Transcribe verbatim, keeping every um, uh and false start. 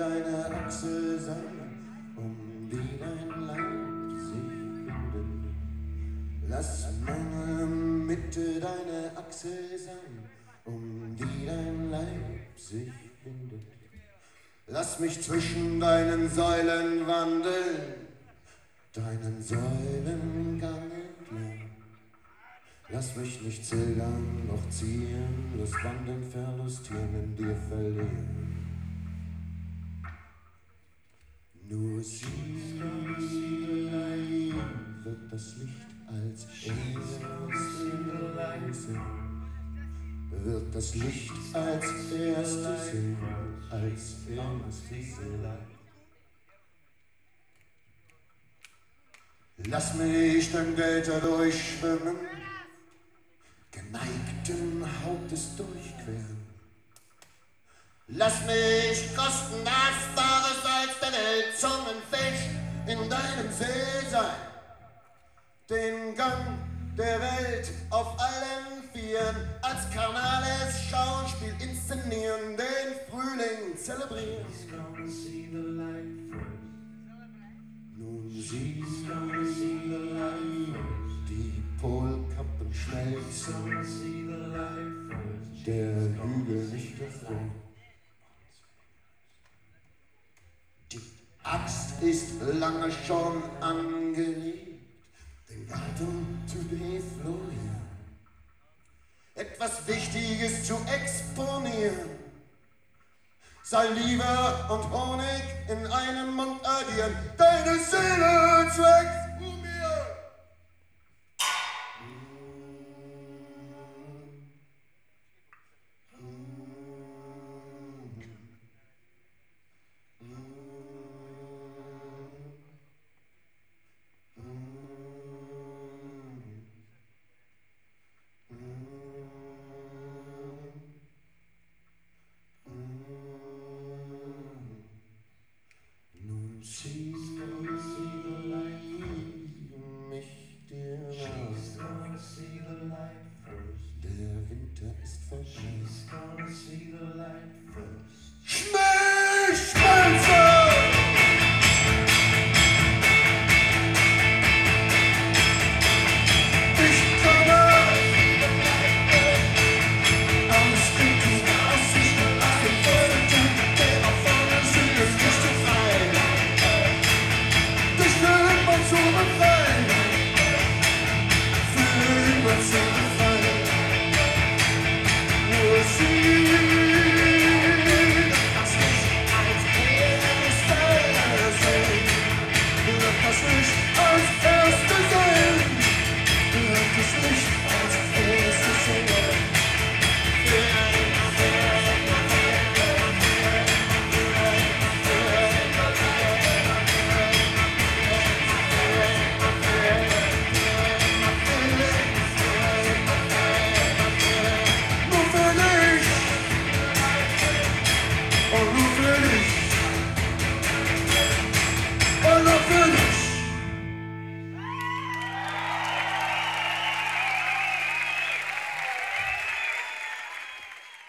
deine Achse sein, um die dein Leib sich bindet. Lass meine Mitte deine Achse sein, um die dein Leib sich bindet. Lass mich zwischen deinen Säulen wandeln, deinen Säulengang entlang. Lass mich nicht zögern, noch ziehen, Lust wandeln, verlustieren, in dir verlieren. Nur sie wird das Licht als erstes sehen, wird das Licht als erstes sehen, als erstes sehen. Lass mich dein Delta durchschwimmen, geneigten Hauptes durchqueren. Lass mich kosten das wahre Salz der Welt, Zungenfisch in deinem See sein. Den Gang der Welt auf allen Vieren, als karnales Schauspiel inszenieren, den Frühling zelebrieren. Nun siehst du die Polkappen schmelzen, der Hügel nicht erfroren. Die Axt ist lange schon angelegt, den Garten zu deflorieren, etwas Wichtiges zu exponieren. Salive und Honig in einem Mund addieren, deine Seele zu exponieren. Nun siehst